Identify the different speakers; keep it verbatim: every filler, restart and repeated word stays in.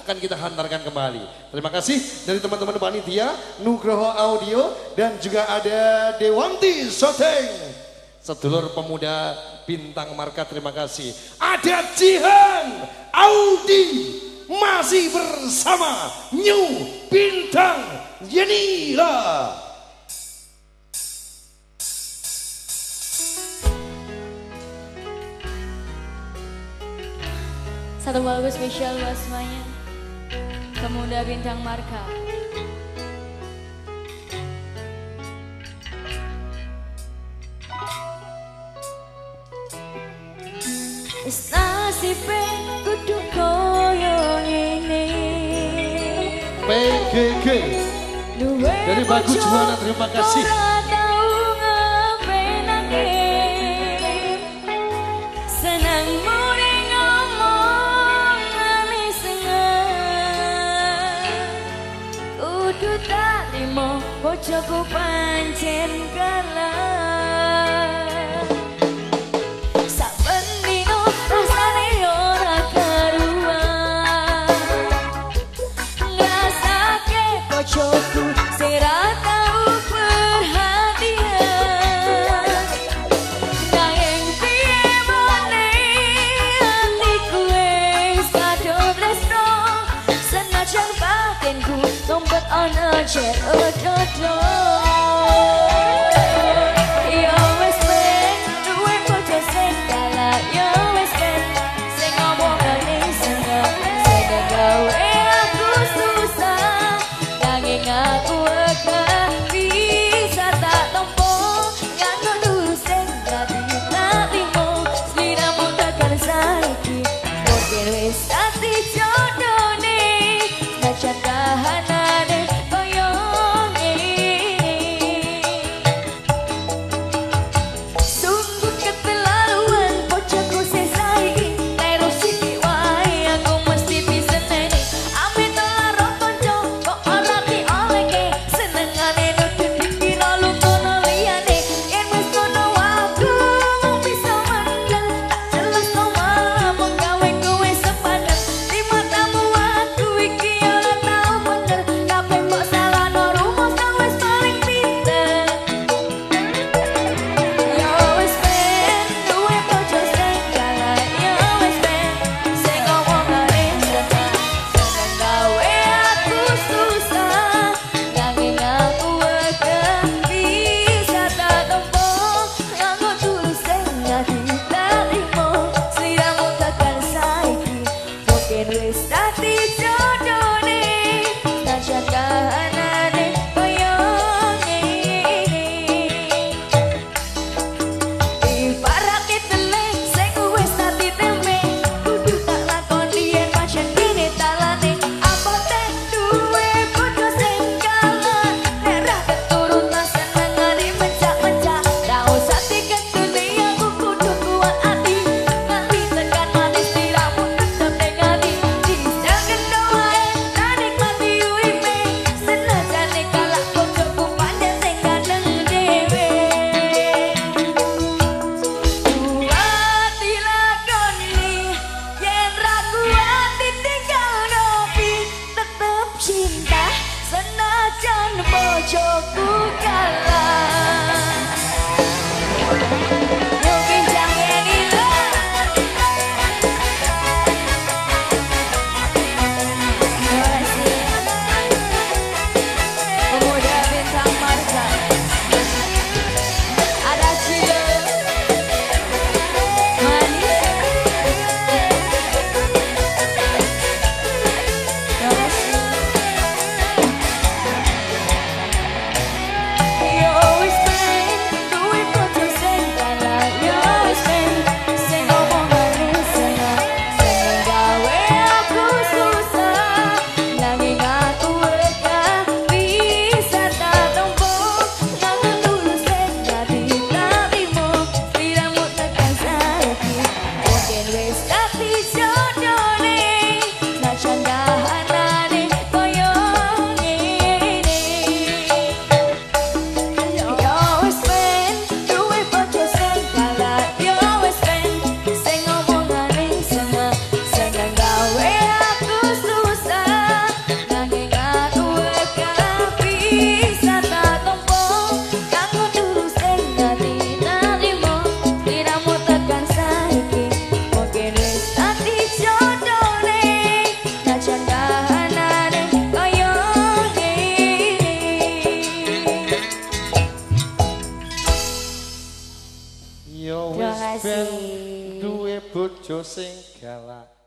Speaker 1: akan kita hantarkan kembali. Terima kasih dari teman-teman panitia, Nugroho Audio, dan juga ada Dewanti Soteng. Sedulur pemuda Bintang Marka, terima kasih. Ada Jihan Audi, masih bersama New Bintang Yenila.
Speaker 2: Satu lagu spesial buat semuanya, Pemuda Bintang Marka. Wis nasibe kudu koyo ngene.
Speaker 1: P G G dari Bagus Juwana, terima kasih.
Speaker 2: Bojoku pancen kalah, saben dino rasane ora karuan, ngrasake bojoku sing ra tau perhatian. Nanging piye maneh atiku wis kadung tresno, senajan batinku tompet ana jet ododo. Yo wes ben duwe bojo sing galak, yo wes ben sing ngomongane seneng, seneng gawe aku susah, nanging aku gak bisa tak tompo, nganggo dulu sing dadi latimu, sliramu tekan saiki, mungkin wis dadi jodone, najan kahanane. kasih.
Speaker 1: Duwe bojo sing galak.